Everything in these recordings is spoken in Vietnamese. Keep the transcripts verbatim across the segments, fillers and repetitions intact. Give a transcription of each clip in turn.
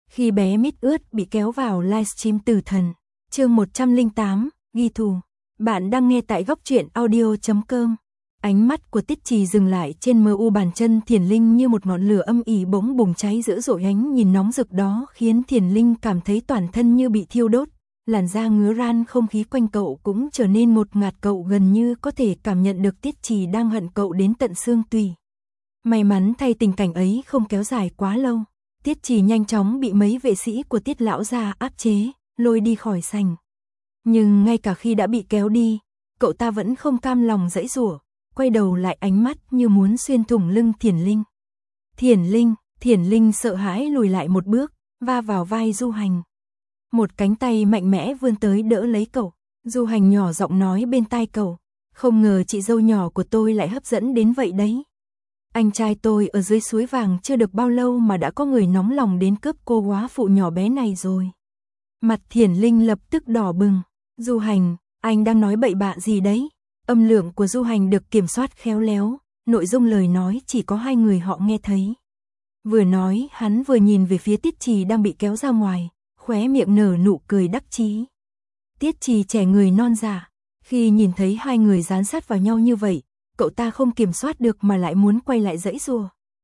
Khi bé mít ướt bị kéo vào livestream Tử Thần, chương một trăm lẻ tám, ghi thù. Bạn đang nghe tại góc truyện audio chấm com. Ánh mắt của Tiết Trì dừng lại trên mờ u bàn chân Thiền Linh như một ngọn lửa âm ỉ bỗng bùng cháy dữ dội, ánh nhìn nóng rực đó khiến Thiền Linh cảm thấy toàn thân như bị thiêu đốt, làn da ngứa ran, không khí quanh cậu cũng trở nên ngột ngạt, cậu gần như có thể cảm nhận được Tiết Trì đang hận cậu đến tận xương tủy. May mắn thay tình cảnh ấy không kéo dài quá lâu. Tiết Trì nhanh chóng bị mấy vệ sĩ của Tiết lão gia áp chế, lôi đi khỏi sảnh. Nhưng ngay cả khi đã bị kéo đi, cậu ta vẫn không cam lòng giãy giụa, quay đầu lại, ánh mắt như muốn xuyên thủng lưng Thiền Linh. Thiền Linh, Thiền Linh sợ hãi lùi lại một bước, va vào vai Du Hành. Một cánh tay mạnh mẽ vươn tới đỡ lấy cậu. Du Hành nhỏ giọng nói bên tai cậu, không ngờ chị dâu nhỏ của tôi lại hấp dẫn đến vậy đấy. Anh trai tôi ở dưới suối vàng chưa được bao lâu mà đã có người nóng lòng đến cướp cô góa phụ nhỏ bé này rồi. Mặt Thiền Linh lập tức đỏ bừng. Du Hành, anh đang nói bậy bạ gì đấy? Âm lượng của Du Hành được kiểm soát khéo léo, nội dung lời nói chỉ có hai người họ nghe thấy. Vừa nói, hắn vừa nhìn về phía Tiết Trì đang bị kéo ra ngoài, khóe miệng nở nụ cười đắc chí. Tiết Trì trẻ người non dạ, khi nhìn thấy hai người dán sát vào nhau như vậy, cậu ta không kiểm soát được mà lại muốn quay lại giãy giụa.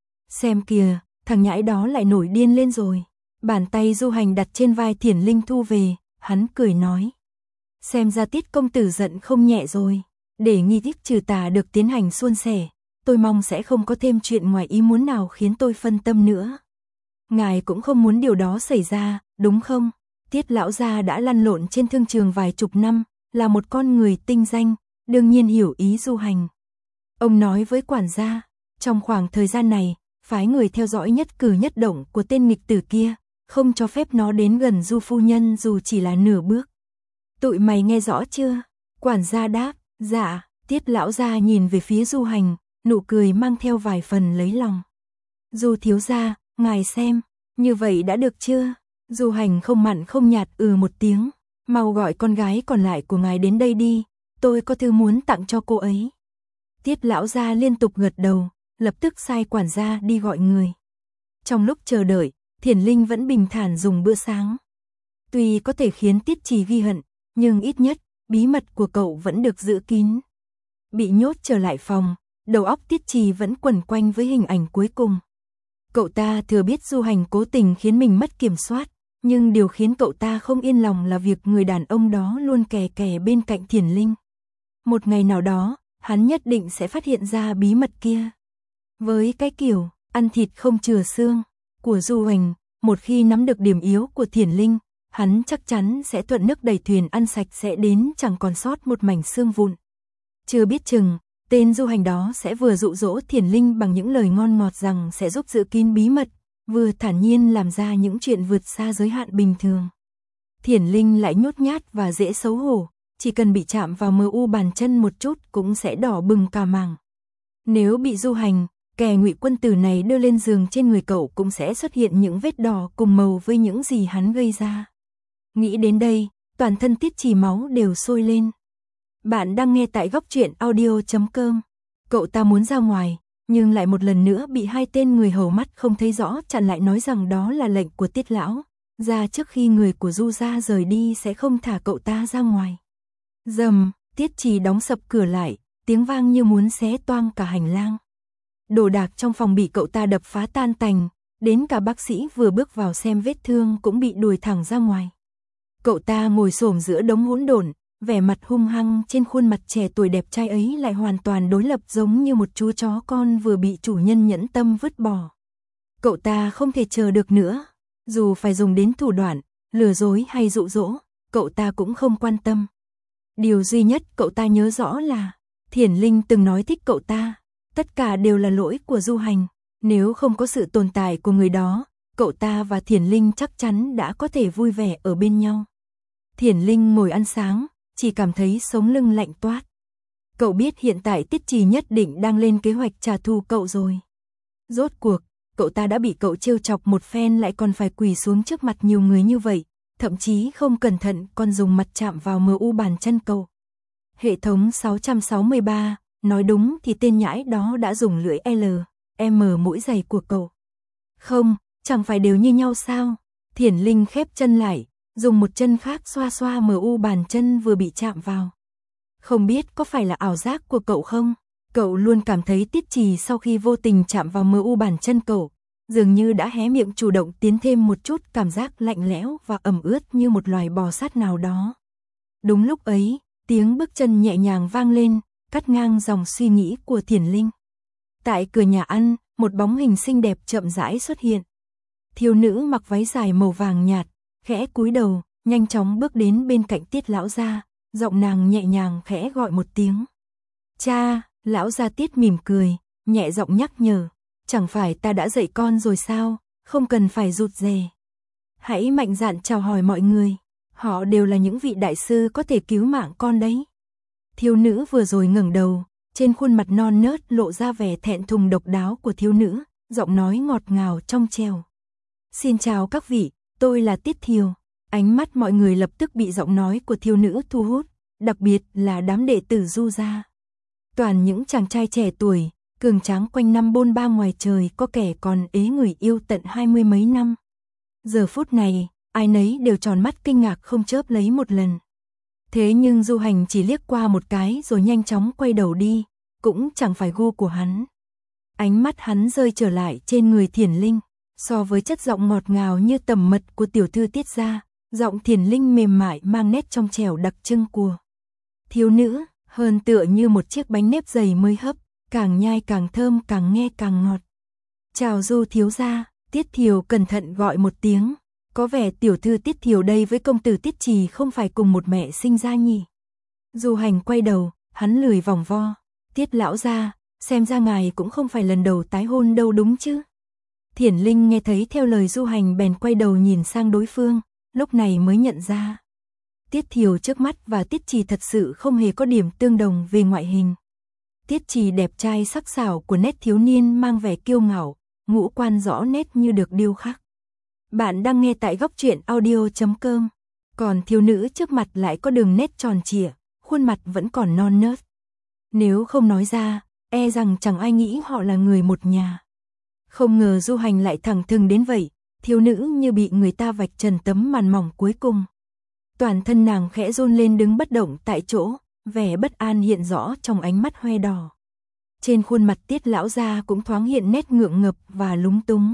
Xem kìa, thằng nhãi đó lại nổi điên lên rồi. Bàn tay Du Hành đặt trên vai Thiền Linh thu về, hắn cười nói. Xem ra Tiết công tử giận không nhẹ rồi. Để nghi thức trừ tà được tiến hành suôn sẻ, tôi mong sẽ không có thêm chuyện ngoài ý muốn nào khiến tôi phân tâm nữa. Ngài cũng không muốn điều đó xảy ra, đúng không? Tiết lão gia đã lăn lộn trên thương trường vài chục năm, là một con người tinh danh, đương nhiên hiểu ý Du Hành. Ông nói với quản gia, trong khoảng thời gian này, phái người theo dõi nhất cử nhất động của tên nghịch tử kia, không cho phép nó đến gần Du phu nhân dù chỉ là nửa bước. Tụi mày nghe rõ chưa? Quản gia đáp, dạ. Tiết lão gia nhìn về phía Du Hành, nụ cười mang theo vài phần lấy lòng. Du thiếu gia, ngài xem, như vậy đã được chưa? Du Hành không mặn không nhạt ừ một tiếng, mau gọi con gái còn lại của ngài đến đây đi, tôi có thư muốn tặng cho cô ấy. Tiết lão gia liên tục gật đầu, lập tức sai quản gia đi gọi người. Trong lúc chờ đợi, Thiền Linh vẫn bình thản dùng bữa sáng. Tuy có thể khiến Tiết Trì ghi hận, nhưng ít nhất, bí mật của cậu vẫn được giữ kín. Bị nhốt trở lại phòng, đầu óc Tiết Trì vẫn quẩn quanh với hình ảnh cuối cùng. Cậu ta thừa biết Du Hành cố tình khiến mình mất kiểm soát, nhưng điều khiến cậu ta không yên lòng là việc người đàn ông đó luôn kè kè bên cạnh Thiền Linh. Một ngày nào đó, hắn nhất định sẽ phát hiện ra bí mật kia. Với cái kiểu ăn thịt không chừa xương của Du Hành, một khi nắm được điểm yếu của Thiền Linh, hắn chắc chắn sẽ thuận nước đẩy thuyền, ăn sạch sẽ đến chẳng còn sót một mảnh xương vụn. Chưa biết chừng, tên Du Hành đó sẽ vừa dụ dỗ Thiền Linh bằng những lời ngon ngọt rằng sẽ giúp giữ kín bí mật, vừa thản nhiên làm ra những chuyện vượt xa giới hạn bình thường. Thiền Linh lại nhút nhát và dễ xấu hổ, chỉ cần bị chạm vào mờ u bàn chân một chút cũng sẽ đỏ bừng cả màng. Nếu bị Du Hành, kẻ ngụy quân tử này đưa lên giường, trên người cậu cũng sẽ xuất hiện những vết đỏ cùng màu với những gì hắn gây ra. Nghĩ đến đây, toàn thân Tiết Trì máu đều sôi lên. Bạn đang nghe tại góc truyện audio chấm com. Cậu ta muốn ra ngoài, nhưng lại một lần nữa bị hai tên người hầu mắt không thấy rõ chặn lại, nói rằng đó là lệnh của Tiết lão gia, trước khi người của Du gia rời đi sẽ không thả cậu ta ra ngoài. Rầm, Tiết Trì đóng sập cửa lại, tiếng vang như muốn xé toang cả hành lang. Đồ đạc trong phòng bị cậu ta đập phá tan tành, đến cả bác sĩ vừa bước vào xem vết thương cũng bị đuổi thẳng ra ngoài. Cậu ta ngồi xổm giữa đống hỗn độn, vẻ mặt hung hăng, trên khuôn mặt trẻ tuổi đẹp trai ấy lại hoàn toàn đối lập, giống như một chú chó con vừa bị chủ nhân nhẫn tâm vứt bỏ. Cậu ta không thể chờ được nữa, dù phải dùng đến thủ đoạn, lừa dối hay dụ dỗ, cậu ta cũng không quan tâm. Điều duy nhất cậu ta nhớ rõ là, Thiền Linh từng nói thích cậu ta, tất cả đều là lỗi của Du Hành, nếu không có sự tồn tại của người đó, cậu ta và Thiền Linh chắc chắn đã có thể vui vẻ ở bên nhau. Thiền Linh ngồi ăn sáng, chỉ cảm thấy sống lưng lạnh toát. Cậu biết hiện tại Tiết Trì nhất định đang lên kế hoạch trả thù cậu rồi. Rốt cuộc, cậu ta đã bị cậu trêu chọc một phen lại còn phải quỳ xuống trước mặt nhiều người như vậy, thậm chí không cẩn thận còn dùng mặt chạm vào mờ u bàn chân cậu. Hệ thống sáu trăm sáu mươi ba, nói đúng thì tên nhãi đó đã dùng lưỡi L, M mũi giày của cậu. Không, chẳng phải đều như nhau sao? Thiển Linh khép chân lại, dùng một chân khác xoa xoa mờ u bàn chân vừa bị chạm vào. Không biết có phải là ảo giác của cậu không? Cậu luôn cảm thấy Tiết Trì sau khi vô tình chạm vào mờ u bàn chân cậu, dường như đã hé miệng chủ động tiến thêm một chút cảm giác lạnh lẽo và ẩm ướt như một loài bò sát nào đó. Đúng lúc ấy, tiếng bước chân nhẹ nhàng vang lên, cắt ngang dòng suy nghĩ của Thiển Linh. Tại cửa nhà ăn, một bóng hình xinh đẹp chậm rãi xuất hiện. Thiếu nữ mặc váy dài màu vàng nhạt, khẽ cúi đầu, nhanh chóng bước đến bên cạnh Tiết lão gia, giọng nàng nhẹ nhàng khẽ gọi một tiếng. Cha, lão gia Tiết mỉm cười, nhẹ giọng nhắc nhở, chẳng phải ta đã dạy con rồi sao, không cần phải rụt rè. Hãy mạnh dạn chào hỏi mọi người, họ đều là những vị đại sư có thể cứu mạng con đấy. Thiếu nữ vừa rồi ngẩng đầu, trên khuôn mặt non nớt lộ ra vẻ thẹn thùng độc đáo của thiếu nữ, giọng nói ngọt ngào trong trẻo. Xin chào các vị, tôi là Tiết Thiều. Ánh mắt mọi người lập tức bị giọng nói của thiếu nữ thu hút, đặc biệt là đám đệ tử Du gia. Toàn những chàng trai trẻ tuổi, cường tráng quanh năm bôn ba ngoài trời, có kẻ còn ế người yêu tận hai mươi mấy năm. Giờ phút này, ai nấy đều tròn mắt kinh ngạc không chớp lấy một lần. Thế nhưng Du Hành chỉ liếc qua một cái rồi nhanh chóng quay đầu đi, cũng chẳng phải gu của hắn. Ánh mắt hắn rơi trở lại trên người Thiển Linh, so với chất giọng ngọt ngào như tầm mật của tiểu thư Tiết gia, giọng Thiển Linh mềm mại mang nét trong trẻo đặc trưng của thiếu nữ, hơn tựa như một chiếc bánh nếp dày mới hấp, càng nhai càng thơm, càng nghe càng ngọt. Chào Du thiếu gia, Tiết Thiều cẩn thận gọi một tiếng, có vẻ tiểu thư Tiết Thiều đây với công tử Tiết Trì không phải cùng một mẹ sinh ra nhỉ. Du Hành quay đầu, hắn lười vòng vo, Tiết lão gia, xem ra ngài cũng không phải lần đầu tái hôn đâu đúng chứ. Thiển Linh nghe thấy theo lời Du Hành bèn quay đầu nhìn sang đối phương, lúc này mới nhận ra. Tiết Thiều trước mắt và Tiết Trì thật sự không hề có điểm tương đồng về ngoại hình. Tiết Trì đẹp trai sắc sảo của nét thiếu niên mang vẻ kiêu ngạo, ngũ quan rõ nét như được điêu khắc. Bạn đang nghe tại góc truyện audio chấm com. Còn thiếu nữ trước mặt lại có đường nét tròn trịa, khuôn mặt vẫn còn non nớt. Nếu không nói ra, e rằng chẳng ai nghĩ họ là người một nhà. Không ngờ Du Hành lại thẳng thừng đến vậy, thiếu nữ như bị người ta vạch trần tấm màn mỏng cuối cùng. Toàn thân nàng khẽ run lên đứng bất động tại chỗ, vẻ bất an hiện rõ trong ánh mắt hoe đỏ. Trên khuôn mặt Tiết lão gia cũng thoáng hiện nét ngượng ngập và lúng túng.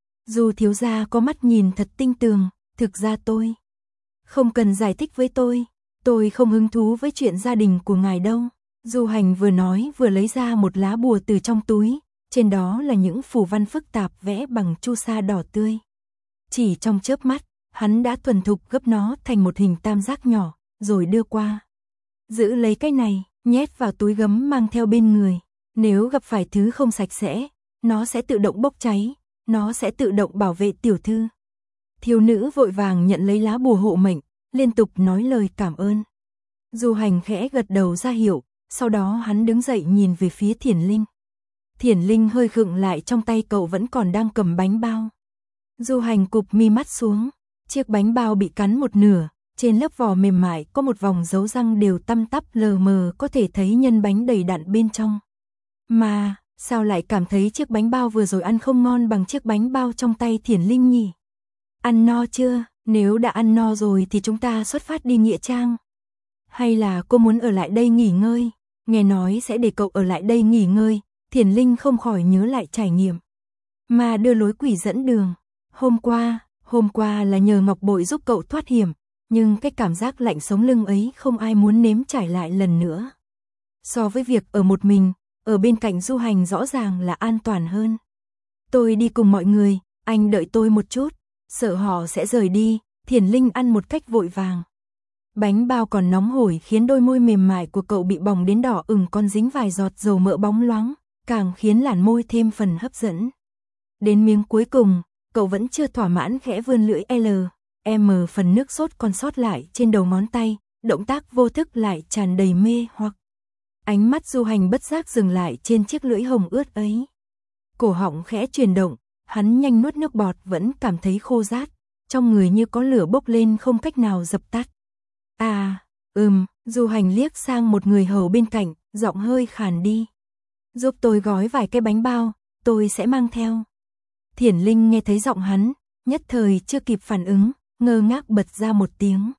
Du thiếu gia có mắt nhìn thật tinh tường, thực ra tôi không cần giải thích với tôi, tôi không hứng thú với chuyện gia đình của ngài đâu. Du Hành vừa nói vừa lấy ra một lá bùa từ trong túi, trên đó là những phù văn phức tạp vẽ bằng chu sa đỏ tươi. Chỉ trong chớp mắt, hắn đã thuần thục gấp nó thành một hình tam giác nhỏ, rồi đưa qua. Giữ lấy cái này, nhét vào túi gấm mang theo bên người. Nếu gặp phải thứ không sạch sẽ, nó sẽ tự động bốc cháy, nó sẽ tự động bảo vệ tiểu thư. Thiếu nữ vội vàng nhận lấy lá bùa hộ mệnh, liên tục nói lời cảm ơn. Du Hành khẽ gật đầu ra hiệu, sau đó hắn đứng dậy nhìn về phía Thiển Linh. Thiển Linh hơi khựng lại, trong tay cậu vẫn còn đang cầm bánh bao. Du Hành cụp mi mắt xuống, chiếc bánh bao bị cắn một nửa, trên lớp vỏ mềm mại có một vòng dấu răng đều tăm tắp lờ mờ có thể thấy nhân bánh đầy đặn bên trong. Mà, sao lại cảm thấy chiếc bánh bao vừa rồi ăn không ngon bằng chiếc bánh bao trong tay Thiển Linh nhỉ? Ăn no chưa? Nếu đã ăn no rồi thì chúng ta xuất phát đi Nghĩa Trang. Hay là cô muốn ở lại đây nghỉ ngơi? Nghe nói sẽ để cậu ở lại đây nghỉ ngơi, Thiển Linh không khỏi nhớ lại trải nghiệm mà đưa lối quỷ dẫn đường. Hôm qua, hôm qua là nhờ Ngọc Bội giúp cậu thoát hiểm, nhưng cái cảm giác lạnh sống lưng ấy không ai muốn nếm trải lại lần nữa. So với việc ở một mình, ở bên cạnh Du Hành rõ ràng là an toàn hơn. Tôi đi cùng mọi người, anh đợi tôi một chút, sợ họ sẽ rời đi. Thiển Linh ăn một cách vội vàng. Bánh bao còn nóng hổi khiến đôi môi mềm mại của cậu bị bỏng đến đỏ ửng, còn dính vài giọt dầu mỡ bóng loáng, càng khiến làn môi thêm phần hấp dẫn. Đến miếng cuối cùng, cậu vẫn chưa thỏa mãn khẽ vươn lưỡi L, M, phần nước sốt còn sót lại trên đầu ngón tay, động tác vô thức lại tràn đầy mê hoặc. Ánh mắt Du Hành bất giác dừng lại trên chiếc lưỡi hồng ướt ấy. Cổ họng khẽ chuyển động, hắn nhanh nuốt nước bọt, vẫn cảm thấy khô rát, trong người như có lửa bốc lên không cách nào dập tắt. À, ừm, Du Hành liếc sang một người hầu bên cạnh, giọng hơi khàn đi. Giúp tôi gói vài cái bánh bao, tôi sẽ mang theo. Thiển Linh nghe thấy giọng hắn, nhất thời chưa kịp phản ứng, ngơ ngác bật ra một tiếng.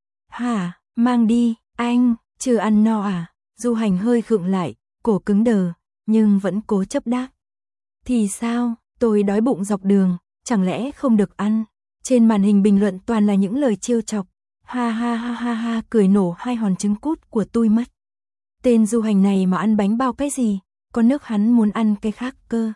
Hả, mang đi, anh, chưa ăn no à? Du Hành hơi khựng lại, cổ cứng đờ, nhưng vẫn cố chấp đáp. Thì sao, tôi đói bụng dọc đường, chẳng lẽ không được ăn? Trên màn hình bình luận toàn là những lời trêu chọc. Ha ha ha ha ha, cười nổ hai hòn trứng cút của tôi mất. Tên Du Hành này mà ăn bánh bao cái gì, có nước hắn muốn ăn cái khác cơ.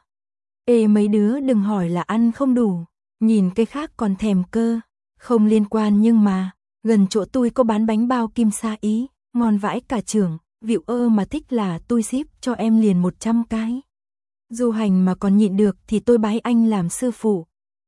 Ê mấy đứa đừng hỏi là ăn không đủ, nhìn cái khác còn thèm cơ. Không liên quan nhưng mà, gần chỗ tôi có bán bánh bao Kim Sa Ý, ngon vãi cả trưởng, vịu ơ mà thích là tôi ship cho em liền một trăm cái. Du Hành mà còn nhịn được thì tôi bái anh làm sư phụ.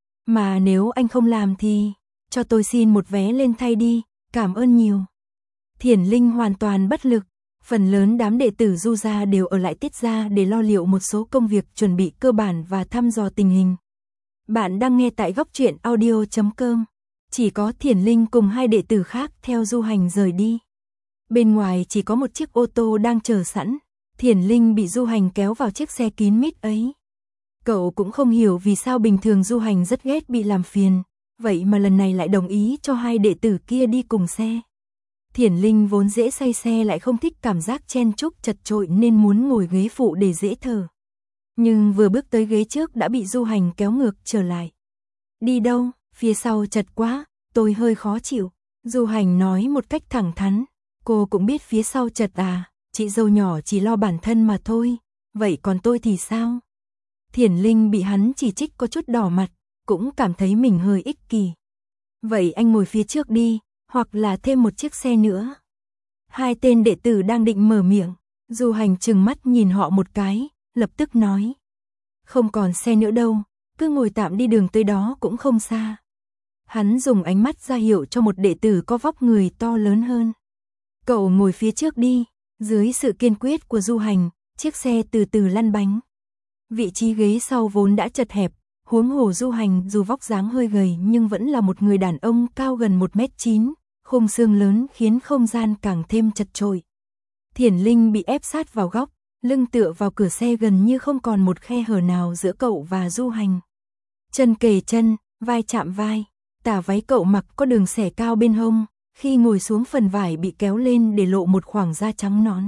Mà nếu anh không làm thì, cho tôi xin một vé lên thay đi, cảm ơn nhiều. Thiển Linh hoàn toàn bất lực, phần lớn đám đệ tử Du gia đều ở lại Tiết gia để lo liệu một số công việc chuẩn bị cơ bản và thăm dò tình hình. Bạn đang nghe tại góc truyện audio chấm com. Chỉ có Thiển Linh cùng hai đệ tử khác theo Du Hành rời đi. Bên ngoài chỉ có một chiếc ô tô đang chờ sẵn, Thiển Linh bị Du Hành kéo vào chiếc xe kín mít ấy. Cậu cũng không hiểu vì sao bình thường Du Hành rất ghét bị làm phiền, vậy mà lần này lại đồng ý cho hai đệ tử kia đi cùng xe. Thiển Linh vốn dễ say xe lại không thích cảm giác chen chúc chật chội nên muốn ngồi ghế phụ để dễ thở. Nhưng vừa bước tới ghế trước đã bị Du Hành kéo ngược trở lại. Đi đâu, phía sau chật quá, tôi hơi khó chịu. Du Hành nói một cách thẳng thắn, cô cũng biết phía sau chật à, chị dâu nhỏ chỉ lo bản thân mà thôi, vậy còn tôi thì sao? Thiển Linh bị hắn chỉ trích có chút đỏ mặt, cũng cảm thấy mình hơi ích kỷ. Vậy anh ngồi phía trước đi, hoặc là thêm một chiếc xe nữa. Hai tên đệ tử đang định mở miệng, Du Hành trừng mắt nhìn họ một cái, lập tức nói. Không còn xe nữa đâu, cứ ngồi tạm đi, đường tới đó cũng không xa. Hắn dùng ánh mắt ra hiệu cho một đệ tử có vóc người to lớn hơn. Cậu ngồi phía trước đi. Dưới sự kiên quyết của Du Hành, chiếc xe từ từ lăn bánh. Vị trí ghế sau vốn đã chật hẹp, huống hồ Du Hành dù vóc dáng hơi gầy nhưng vẫn là một người đàn ông cao gần một mét chín, khung xương lớn khiến không gian càng thêm chật chội. Thiển Linh bị ép sát vào góc, lưng tựa vào cửa xe gần như không còn một khe hở nào giữa cậu và Du Hành. Chân kề chân, vai chạm vai, tà váy cậu mặc có đường xẻ cao bên hông, khi ngồi xuống phần vải bị kéo lên để lộ một khoảng da trắng nõn.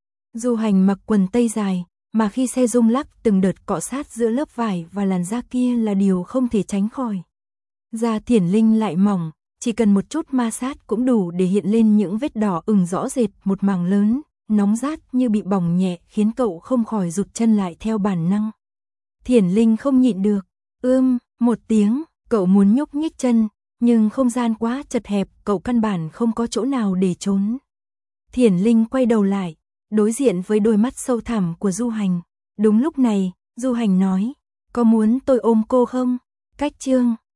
Du Hành mặc quần tây dài, mà khi xe rung lắc từng đợt cọ sát giữa lớp vải và làn da kia là điều không thể tránh khỏi. Da Thiển Linh lại mỏng, chỉ cần một chút ma sát cũng đủ để hiện lên những vết đỏ ửng rõ rệt, một mảng lớn, nóng rát như bị bỏng nhẹ khiến cậu không khỏi rụt chân lại theo bản năng. Thiển Linh không nhịn được, ưm, một tiếng, cậu muốn nhúc nhích chân, nhưng không gian quá chật hẹp, cậu căn bản không có chỗ nào để trốn. Thiển Linh quay đầu lại, đối diện với đôi mắt sâu thẳm của Du Hành. Đúng lúc này, Du Hành nói, có muốn tôi ôm cô không? Cách chương